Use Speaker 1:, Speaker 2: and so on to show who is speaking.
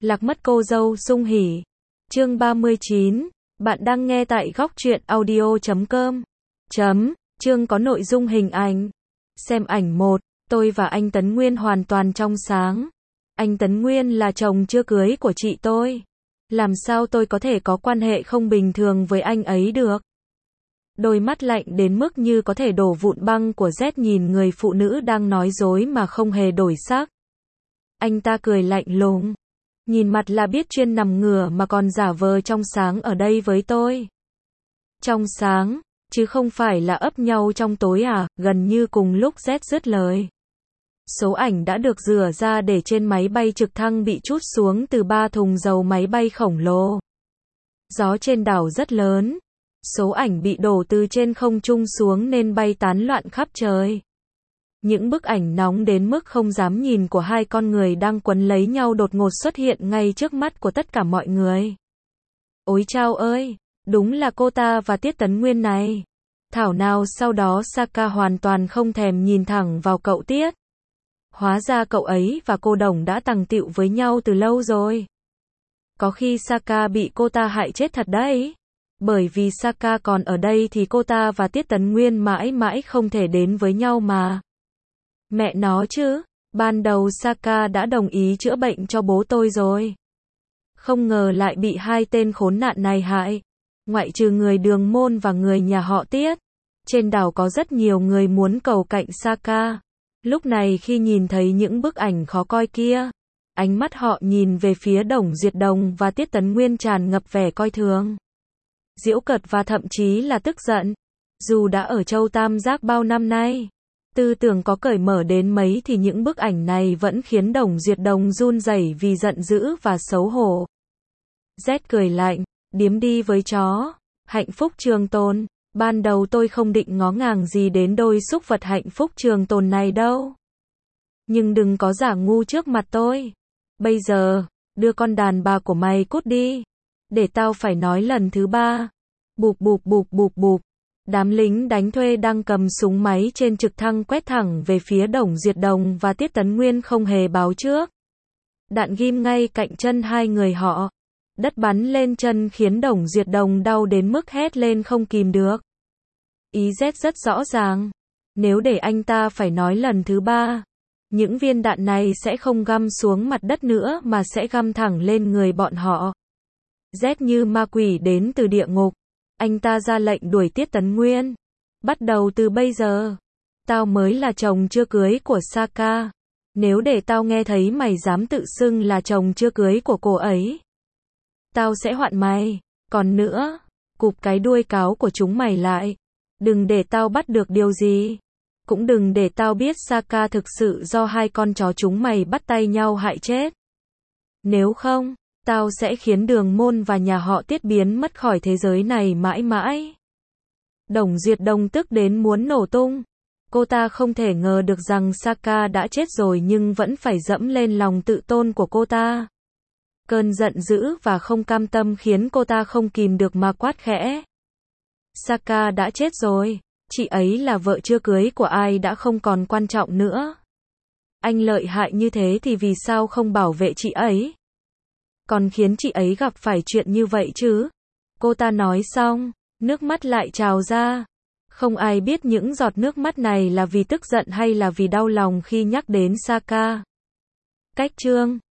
Speaker 1: Lạc mất cô dâu sung hỉ. Chương 39. Bạn đang nghe tại góc truyện audio.com. Chương có nội dung hình ảnh. Xem ảnh 1. Tôi và anh Tấn Nguyên hoàn toàn trong sáng. Anh Tấn Nguyên là chồng chưa cưới của chị tôi. Làm sao tôi có thể có quan hệ không bình thường với anh ấy được? Đôi mắt lạnh đến mức như có thể đổ vụn băng của Z nhìn người phụ nữ đang nói dối mà không hề đổi sắc. Anh ta cười lạnh lùng. Nhìn mặt là biết chuyên nằm ngửa mà còn giả vờ trong sáng ở đây với tôi. Trong sáng, chứ không phải là ấp nhau trong tối à, gần như cùng lúc Z dứt lời. Số ảnh đã được rửa ra để trên máy bay trực thăng bị trút xuống từ 3 thùng dầu máy bay khổng lồ. Gió trên đảo rất lớn. Số ảnh bị đổ từ trên không trung xuống nên bay tán loạn khắp trời. Những bức ảnh nóng đến mức không dám nhìn của hai con người đang quấn lấy nhau đột ngột xuất hiện ngay trước mắt của tất cả mọi người. Ôi chao ơi, đúng là cô ta và Tiết Tấn Nguyên này. Thảo nào sau đó Saka hoàn toàn không thèm nhìn thẳng vào cậu Tiết. Hóa ra cậu ấy và cô Đồng đã tằng tịu với nhau từ lâu rồi. Có khi Saka bị cô ta hại chết thật đấy. Bởi vì Saka còn ở đây thì cô ta và Tiết Tấn Nguyên mãi mãi không thể đến với nhau mà. Mẹ nó chứ, ban đầu Saka đã đồng ý chữa bệnh cho bố tôi rồi. Không ngờ lại bị hai tên khốn nạn này hại. Ngoại trừ người Đường Môn và người nhà họ Tiết. Trên đảo có rất nhiều người muốn cầu cạnh Saka. Lúc này khi nhìn thấy những bức ảnh khó coi kia, ánh mắt họ nhìn về phía Đồng Duyệt Đồng và Tiết Tấn Nguyên tràn ngập vẻ coi thường, giễu cợt và thậm chí là tức giận. Dù đã ở Châu Tam Giác bao năm nay, tư tưởng có cởi mở đến mấy thì những bức ảnh này vẫn khiến Đồng Duyệt Đồng run rẩy vì giận dữ và xấu hổ. Z cười lạnh, điếm đi với chó. Hạnh phúc trường tồn. Ban đầu tôi không định ngó ngàng gì đến đôi súc vật hạnh phúc trường tồn này đâu. Nhưng đừng có giả ngu trước mặt tôi. Bây giờ, đưa con đàn bà của mày cút đi. Để tao phải nói lần thứ 3. Bụp bụp bụp bụp bụp. Đám lính đánh thuê đang cầm súng máy trên trực thăng quét thẳng về phía Đồng Duyệt Đồng và Tiết Tấn Nguyên không hề báo trước. Đạn ghim ngay cạnh chân hai người họ. Đất bắn lên chân khiến Đồng Duyệt Đồng đau đến mức hét lên không kìm được. Ý Z rất rõ ràng. Nếu để anh ta phải nói lần thứ 3, những viên đạn này sẽ không găm xuống mặt đất nữa mà sẽ găm thẳng lên người bọn họ. Z như ma quỷ đến từ địa ngục. Anh ta ra lệnh đuổi Tiết Tấn Nguyên. Bắt đầu từ bây giờ, tao mới là chồng chưa cưới của Saka. Nếu để tao nghe thấy mày dám tự xưng là chồng chưa cưới của cô ấy, tao sẽ hoạn mày. Còn nữa, cụp cái đuôi cáo của chúng mày lại. Đừng để tao bắt được điều gì. Cũng đừng để tao biết Saka thực sự do hai con chó chúng mày bắt tay nhau hại chết. Nếu không, tao sẽ khiến Đường Môn và nhà họ Tiết biến mất khỏi thế giới này mãi mãi. Đồng Duyệt Đồng tức đến muốn nổ tung. Cô ta không thể ngờ được rằng Saka đã chết rồi nhưng vẫn phải dẫm lên lòng tự tôn của cô ta. Cơn giận dữ và không cam tâm khiến cô ta không kìm được mà quát khẽ. Saka đã chết rồi. Chị ấy là vợ chưa cưới của ai đã không còn quan trọng nữa. Anh lợi hại như thế thì vì sao không bảo vệ chị ấy? Còn khiến chị ấy gặp phải chuyện như vậy chứ? Cô ta nói xong, nước mắt lại trào ra. Không ai biết những giọt nước mắt này là vì tức giận hay là vì đau lòng khi nhắc đến Saka. Cách chương.